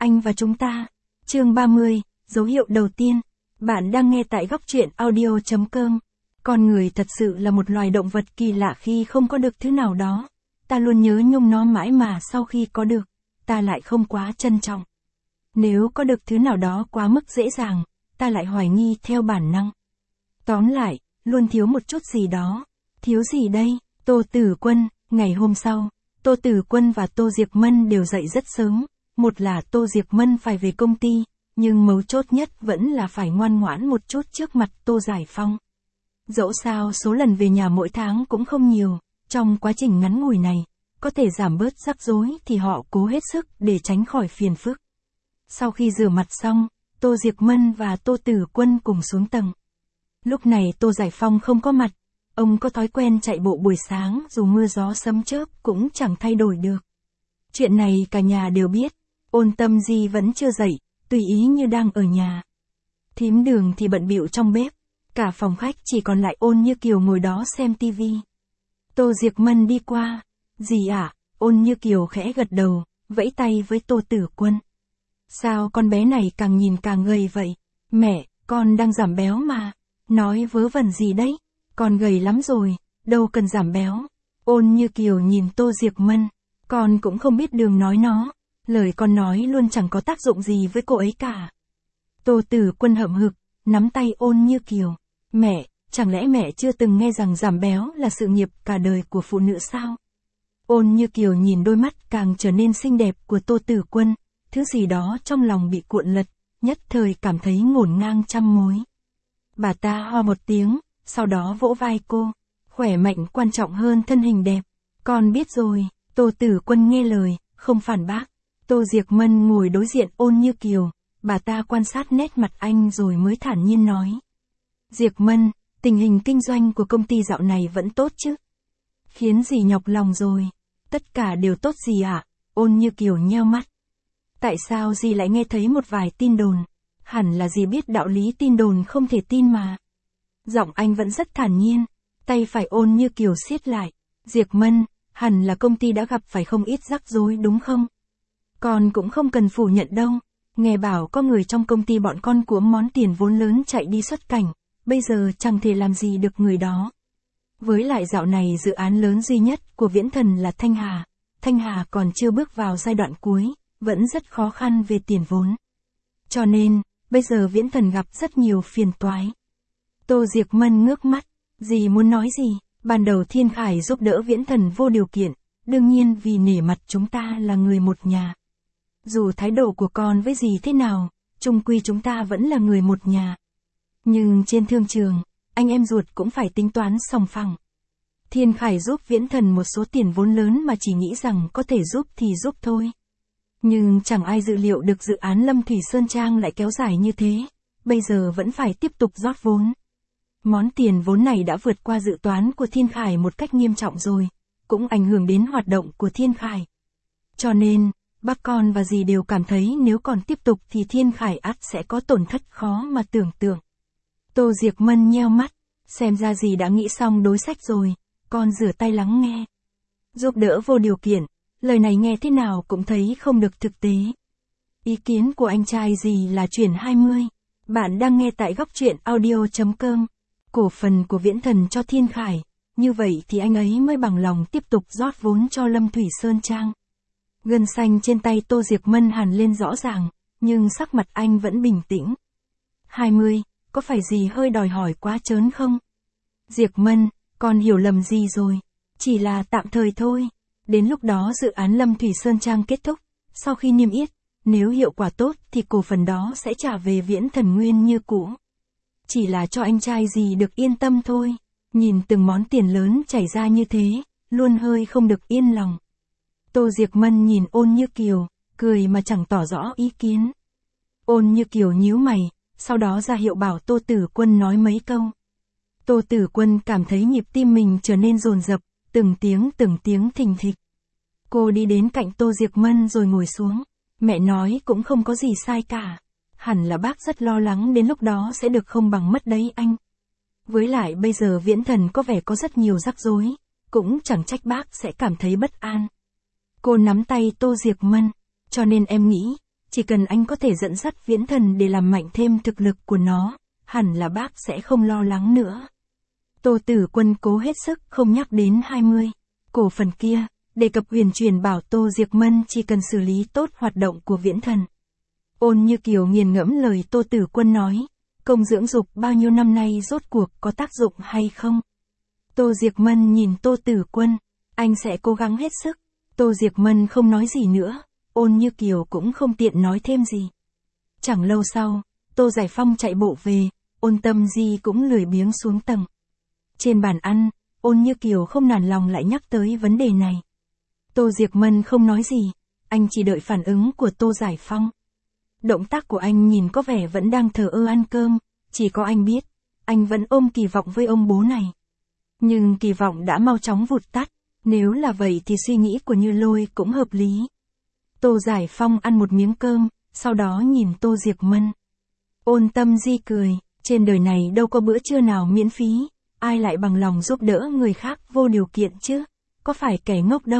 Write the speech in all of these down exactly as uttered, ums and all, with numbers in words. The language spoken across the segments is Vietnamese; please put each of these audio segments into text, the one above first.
Anh và chúng ta. Chương ba mươi, dấu hiệu đầu tiên. Bạn đang nghe tại góc truyện audio chấm com. Con người thật sự là một loài động vật kỳ lạ khi không có được thứ nào đó. Ta luôn nhớ nhung nó mãi mà sau khi có được, ta lại không quá trân trọng. Nếu có được thứ nào đó quá mức dễ dàng, ta lại hoài nghi theo bản năng. Tóm lại, luôn thiếu một chút gì đó. Thiếu gì đây? Tô Tử Quân. Ngày hôm sau, Tô Tử Quân và Tô Diệc Mân đều dậy rất sớm. Một là Tô Diệc Mân phải về công ty, nhưng mấu chốt nhất vẫn là phải ngoan ngoãn một chút trước mặt Tô Giải Phong. Dẫu sao số lần về nhà mỗi tháng cũng không nhiều, trong quá trình ngắn ngủi này, có thể giảm bớt rắc rối thì họ cố hết sức để tránh khỏi phiền phức. Sau khi rửa mặt xong, Tô Diệc Mân và Tô Tử Quân cùng xuống tầng. Lúc này Tô Giải Phong không có mặt, ông có thói quen chạy bộ buổi sáng dù mưa gió sấm chớp cũng chẳng thay đổi được. Chuyện này cả nhà đều biết, Ôn Tâm Di vẫn chưa dậy, tùy ý như đang ở nhà. Thím Đường thì bận bịu trong bếp, cả phòng khách chỉ còn lại Ôn Như Kiều ngồi đó xem tivi. Tô Diệc Mân đi qua, "Gì ạ?" Ôn Như Kiều khẽ gật đầu, vẫy tay với Tô Tử Quân. "Sao con bé này càng nhìn càng gầy vậy?" "Mẹ, con đang giảm béo mà." "Nói vớ vẩn gì đấy, con gầy lắm rồi, đâu cần giảm béo." Ôn Như Kiều nhìn Tô Diệc Mân, "Con cũng không biết đường nói nó, lời con nói luôn chẳng có tác dụng gì với cô ấy cả." Tô Tử Quân hậm hực, nắm tay Ôn Như Kiều. "Mẹ, chẳng lẽ mẹ chưa từng nghe rằng giảm béo là sự nghiệp cả đời của phụ nữ sao?" Ôn Như Kiều nhìn đôi mắt càng trở nên xinh đẹp của Tô Tử Quân, thứ gì đó trong lòng bị cuộn lật, nhất thời cảm thấy ngổn ngang trăm mối. Bà ta ho một tiếng, sau đó vỗ vai cô, "Khỏe mạnh quan trọng hơn thân hình đẹp." "Con biết rồi." Tô Tử Quân nghe lời, không phản bác. Tô Diệc Mân ngồi đối diện Ôn Như Kiều, bà ta quan sát nét mặt anh rồi mới thản nhiên nói. "Diệc Mân, tình hình kinh doanh của công ty dạo này vẫn tốt chứ?" "Khiến dì nhọc lòng rồi." "Tất cả đều tốt dì ạ." Ôn Như Kiều nheo mắt. "Tại sao dì lại nghe thấy một vài tin đồn? Hẳn là dì biết đạo lý tin đồn không thể tin mà." Giọng anh vẫn rất thản nhiên, tay phải Ôn Như Kiều siết lại. "Diệc Mân, hẳn là công ty đã gặp phải không ít rắc rối đúng không? Con cũng không cần phủ nhận đâu. Nghe bảo có người trong công ty bọn con cuỗm món tiền vốn lớn chạy đi xuất cảnh, bây giờ chẳng thể làm gì được người đó. Với lại dạo này dự án lớn duy nhất của Viễn Thần là Thanh Hà. Thanh Hà còn chưa bước vào giai đoạn cuối, vẫn rất khó khăn về tiền vốn. Cho nên, bây giờ Viễn Thần gặp rất nhiều phiền toái." Tô Diệc Mân ngước mắt. "Dì muốn nói gì?" "Ban đầu Thiên Khải giúp đỡ Viễn Thần vô điều kiện, đương nhiên vì nể mặt chúng ta là người một nhà. Dù thái độ của con với dì thế nào, chung quy chúng ta vẫn là người một nhà. Nhưng trên thương trường, anh em ruột cũng phải tính toán sòng phẳng. Thiên Khải giúp Viễn Thần một số tiền vốn lớn mà chỉ nghĩ rằng có thể giúp thì giúp thôi. Nhưng chẳng ai dự liệu được dự án Lâm Thủy Sơn Trang lại kéo dài như thế, bây giờ vẫn phải tiếp tục rót vốn. Món tiền vốn này đã vượt qua dự toán của Thiên Khải một cách nghiêm trọng rồi, cũng ảnh hưởng đến hoạt động của Thiên Khải. Cho nên, bác con và dì đều cảm thấy nếu còn tiếp tục thì Thiên Khải ắt sẽ có tổn thất khó mà tưởng tượng." Tô Diệc Mân nheo mắt, xem ra dì đã nghĩ xong đối sách rồi, con rửa tay lắng nghe. "Giúp đỡ vô điều kiện, lời này nghe thế nào cũng thấy không được thực tế. Ý kiến của anh trai dì là chuyển hai mươi. Bạn đang nghe tại góc truyện audio chấm com. Cổ phần của Viễn Thần cho Thiên Khải, như vậy thì anh ấy mới bằng lòng tiếp tục rót vốn cho Lâm Thủy Sơn Trang." Gân xanh trên tay Tô Diệc Mân hằn lên rõ ràng, nhưng sắc mặt anh vẫn bình tĩnh. hai mươi, có phải dì hơi đòi hỏi quá trớn không?" "Diệc Mân, con hiểu lầm gì rồi, chỉ là tạm thời thôi. Đến lúc đó dự án Lâm Thủy Sơn Trang kết thúc, sau khi niêm yết, nếu hiệu quả tốt thì cổ phần đó sẽ trả về Viễn Thần nguyên như cũ. Chỉ là cho anh trai dì được yên tâm thôi." Nhìn từng món tiền lớn chảy ra như thế, luôn hơi không được yên lòng. Tô Diệc Mân nhìn Ôn Như Kiều, cười mà chẳng tỏ rõ ý kiến. Ôn Như Kiều nhíu mày, sau đó ra hiệu bảo Tô Tử Quân nói mấy câu. Tô Tử Quân cảm thấy nhịp tim mình trở nên dồn dập, từng tiếng từng tiếng thình thịch. Cô đi đến cạnh Tô Diệc Mân rồi ngồi xuống. "Mẹ nói cũng không có gì sai cả. Hẳn là bác rất lo lắng đến lúc đó sẽ được không bằng mất đấy anh. Với lại bây giờ Viễn Thần có vẻ có rất nhiều rắc rối, cũng chẳng trách bác sẽ cảm thấy bất an." Cô nắm tay Tô Diệc Mân. "Cho nên em nghĩ, chỉ cần anh có thể dẫn dắt Viễn Thần để làm mạnh thêm thực lực của nó, hẳn là bác sẽ không lo lắng nữa. Tô Tử Quân cố hết sức không nhắc đến hai mươi cổ phần kia, đề cập huyền truyền bảo Tô Diệc Mân chỉ cần xử lý tốt hoạt động của Viễn Thần. Ôn Như Kiều nghiền ngẫm lời Tô Tử Quân nói, công dưỡng dục bao nhiêu năm nay rốt cuộc có tác dụng hay không? Tô Diệc Mân nhìn Tô Tử Quân, anh sẽ cố gắng hết sức. Tô Diệc Mân không nói gì nữa, Ôn Như Kiều cũng không tiện nói thêm gì. Chẳng lâu sau, Tô Giải Phong chạy bộ về, Ôn Tâm Di cũng lười biếng xuống tầng. Trên bàn ăn, Ôn Như Kiều không nản lòng lại nhắc tới vấn đề này. Tô Diệc Mân không nói gì, anh chỉ đợi phản ứng của Tô Giải Phong. Động tác của anh nhìn có vẻ vẫn đang thờ ơ ăn cơm, chỉ có anh biết, anh vẫn ôm kỳ vọng với ông bố này. Nhưng kỳ vọng đã mau chóng vụt tắt, nếu là vậy thì suy nghĩ của Như Lôi cũng hợp lý. Tô Giải Phong ăn một miếng cơm, sau đó nhìn Tô Diệc Mân. Ôn Tâm Di cười, trên đời này đâu có bữa trưa nào miễn phí, ai lại bằng lòng giúp đỡ người khác vô điều kiện chứ, có phải kẻ ngốc đâu.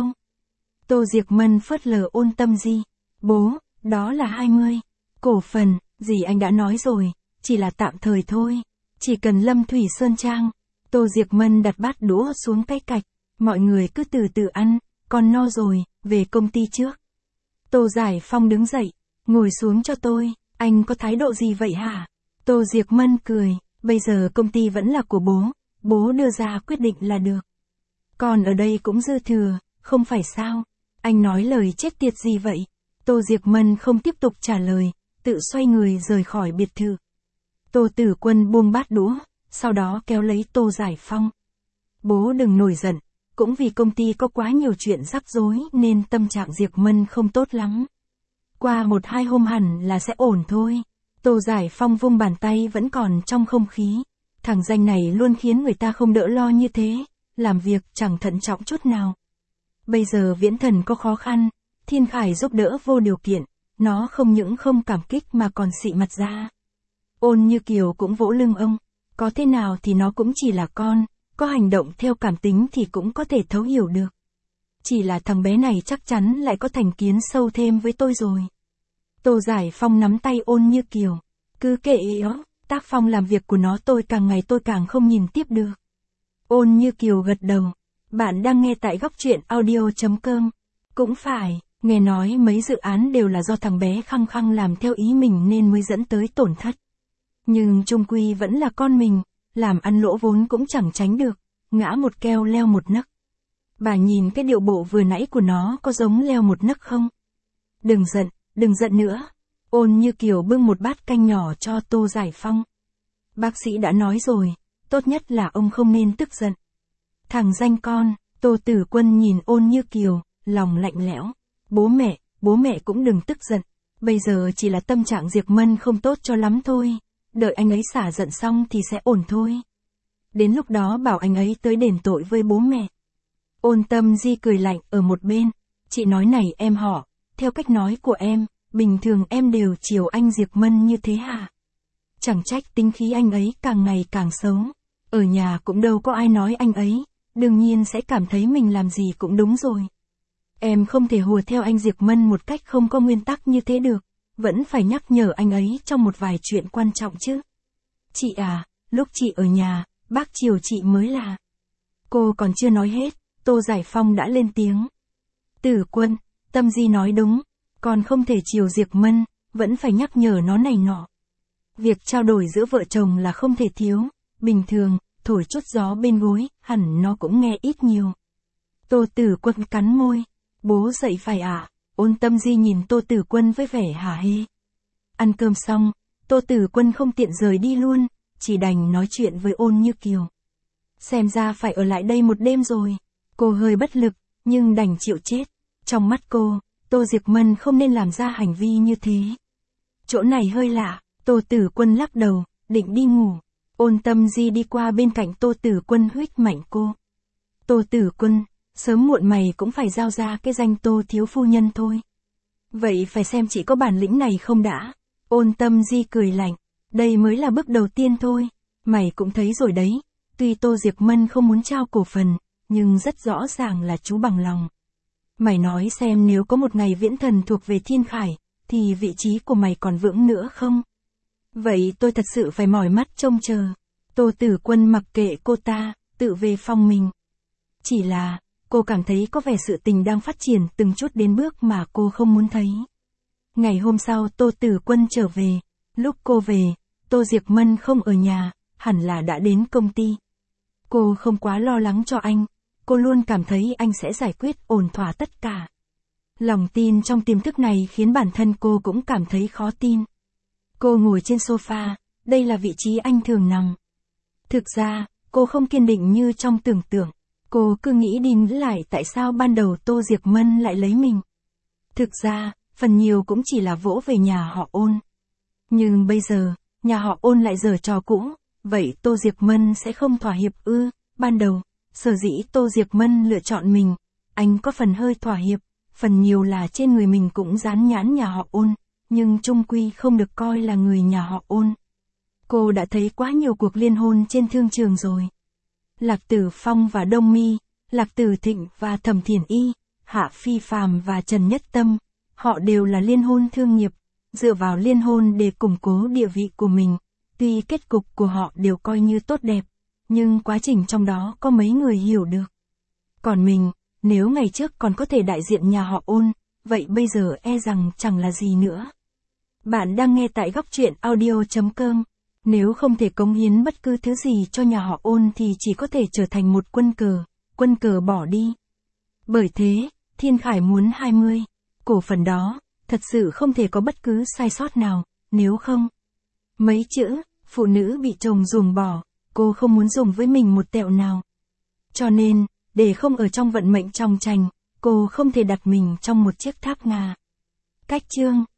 Tô Diệc Mân phớt lờ Ôn Tâm Di, bố, đó là hai mươi cổ phần, gì anh đã nói rồi, chỉ là tạm thời thôi, chỉ cần Lâm Thủy Sơn Trang. Tô Diệc Mân đặt bát đũa xuống cái cạch, mọi người cứ từ từ ăn, con no rồi, về công ty trước. Tô Giải Phong đứng dậy, ngồi xuống cho tôi, anh có thái độ gì vậy hả? Tô Diệc Mân cười, bây giờ công ty vẫn là của bố, bố đưa ra quyết định là được. Còn ở đây cũng dư thừa, không phải sao? Anh nói lời chết tiệt gì vậy? Tô Diệc Mân không tiếp tục trả lời, tự xoay người rời khỏi biệt thự. Tô Tử Quân buông bát đũa, sau đó kéo lấy Tô Giải Phong. Bố đừng nổi giận, cũng vì công ty có quá nhiều chuyện rắc rối nên tâm trạng Diệc Mân không tốt lắm. Qua một hai hôm hẳn là sẽ ổn thôi. Tô Giải Phong vung bàn tay vẫn còn trong không khí. Thằng danh này luôn khiến người ta không đỡ lo như thế, làm việc chẳng thận trọng chút nào. Bây giờ Viễn Thần có khó khăn, Thiên Khải giúp đỡ vô điều kiện, nó không những không cảm kích mà còn xị mặt ra. Ôn Như Kiều cũng vỗ lưng ông, có thế nào thì nó cũng chỉ là con, có hành động theo cảm tính thì cũng có thể thấu hiểu được. Chỉ là thằng bé này chắc chắn lại có thành kiến sâu thêm với tôi rồi. Tô Giải Phong nắm tay Ôn Như Kiều, cứ kệ nó, tác phong làm việc của nó tôi càng ngày tôi càng không nhìn tiếp được. Ôn Như Kiều gật đầu, bạn đang nghe tại góc truyện audio chấm com. Cũng phải, nghe nói mấy dự án đều là do thằng bé khăng khăng làm theo ý mình nên mới dẫn tới tổn thất. Nhưng chung quy vẫn là con mình, làm ăn lỗ vốn cũng chẳng tránh được, ngã một keo leo một nấc. Bà nhìn cái điệu bộ vừa nãy của nó có giống leo một nấc không? Đừng giận, đừng giận nữa. Ôn Như Kiều bưng một bát canh nhỏ cho Tô Giải Phong. Bác sĩ đã nói rồi, tốt nhất là ông không nên tức giận. Thằng danh con, Tô Tử Quân nhìn Ôn Như Kiều, lòng lạnh lẽo. Bố mẹ, bố mẹ cũng đừng tức giận. Bây giờ chỉ là tâm trạng Diệc Mân không tốt cho lắm thôi. Đợi anh ấy xả giận xong thì sẽ ổn thôi. Đến lúc đó bảo anh ấy tới đền tội với bố mẹ. Ôn Tâm Di cười lạnh ở một bên. Chị nói này em họ, theo cách nói của em, bình thường em đều chiều anh Diệc Mân như thế hả? Chẳng trách tính khí anh ấy càng ngày càng xấu. Ở nhà cũng đâu có ai nói anh ấy, đương nhiên sẽ cảm thấy mình làm gì cũng đúng rồi. Em không thể hùa theo anh Diệc Mân một cách không có nguyên tắc như thế được, vẫn phải nhắc nhở anh ấy trong một vài chuyện quan trọng chứ. Chị à, lúc chị ở nhà, bác chiều chị mới là. Cô còn chưa nói hết, Tô Giải Phong đã lên tiếng. Tử Quân, Tâm Di nói đúng, còn không thể chiều Diệc Mân, vẫn phải nhắc nhở nó này nọ. Việc trao đổi giữa vợ chồng là không thể thiếu, bình thường, thổi chút gió bên gối, hẳn nó cũng nghe ít nhiều. Tô Tử Quân cắn môi, bố dậy phải ạ. À? Ôn Tâm Di nhìn Tô Tử Quân với vẻ hả hê. Ăn cơm xong, Tô Tử Quân không tiện rời đi luôn, chỉ đành nói chuyện với Ôn Như Kiều. Xem ra phải ở lại đây một đêm rồi. Cô hơi bất lực, nhưng đành chịu chết. Trong mắt cô, Tô Diệc Mân không nên làm ra hành vi như thế. Chỗ này hơi lạ, Tô Tử Quân lắc đầu, định đi ngủ. Ôn Tâm Di đi qua bên cạnh Tô Tử Quân huých mạnh cô. Tô Tử Quân, sớm muộn mày cũng phải giao ra cái danh Tô thiếu phu nhân thôi. Vậy phải xem chị có bản lĩnh này không đã. Ôn Tâm Di cười lạnh, đây mới là bước đầu tiên thôi. Mày cũng thấy rồi đấy, tuy Tô Diệc Mân không muốn trao cổ phần, nhưng rất rõ ràng là chú bằng lòng. Mày nói xem nếu có một ngày Viễn Thần thuộc về Thiên Khải, thì vị trí của mày còn vững nữa không? Vậy tôi thật sự phải mỏi mắt trông chờ. Tô Tử Quân mặc kệ cô ta, tự về phòng mình. Chỉ là, cô cảm thấy có vẻ sự tình đang phát triển từng chút đến bước mà cô không muốn thấy. Ngày hôm sau Tô Tử Quân trở về. Lúc cô về, Tô Diệp Mân không ở nhà, hẳn là đã đến công ty. Cô không quá lo lắng cho anh, cô luôn cảm thấy anh sẽ giải quyết ổn thỏa tất cả. Lòng tin trong tiềm thức này khiến bản thân cô cũng cảm thấy khó tin. Cô ngồi trên sofa, đây là vị trí anh thường nằm. Thực ra, cô không kiên định như trong tưởng tượng. Cô cứ nghĩ đi nghĩ lại tại sao ban đầu Tô Diệp Mân lại lấy mình. Thực ra, phần nhiều cũng chỉ là vỗ về nhà họ Ôn. Nhưng bây giờ, nhà họ Ôn lại giở trò cũ, vậy Tô Diệp Mân sẽ không thỏa hiệp ư? Ban đầu, sở dĩ Tô Diệp Mân lựa chọn mình, anh có phần hơi thỏa hiệp, phần nhiều là trên người mình cũng dán nhãn nhà họ Ôn, nhưng chung quy không được coi là người nhà họ Ôn. Cô đã thấy quá nhiều cuộc liên hôn trên thương trường rồi. Lạc Tử Phong và Đông Mi, Lạc Tử Thịnh và Thẩm Thiển Y, Hạ Phi Phàm và Trần Nhất Tâm, họ đều là liên hôn thương nghiệp, dựa vào liên hôn để củng cố địa vị của mình. Tuy kết cục của họ đều coi như tốt đẹp, nhưng quá trình trong đó có mấy người hiểu được. Còn mình, nếu ngày trước còn có thể đại diện nhà họ Ôn, vậy bây giờ e rằng chẳng là gì nữa. Bạn đang nghe tại góc truyện audio chấm com. Nếu không thể cống hiến bất cứ thứ gì cho nhà họ Ôn thì chỉ có thể trở thành một quân cờ, quân cờ bỏ đi. Bởi thế, Thiên Khải muốn hai mươi cổ phần đó, thật sự không thể có bất cứ sai sót nào, nếu không. Mấy chữ, phụ nữ bị chồng ruồng bỏ, cô không muốn dùng với mình một tẹo nào. Cho nên, để không ở trong vận mệnh trong tranh, cô không thể đặt mình trong một chiếc tháp ngà. Cách chương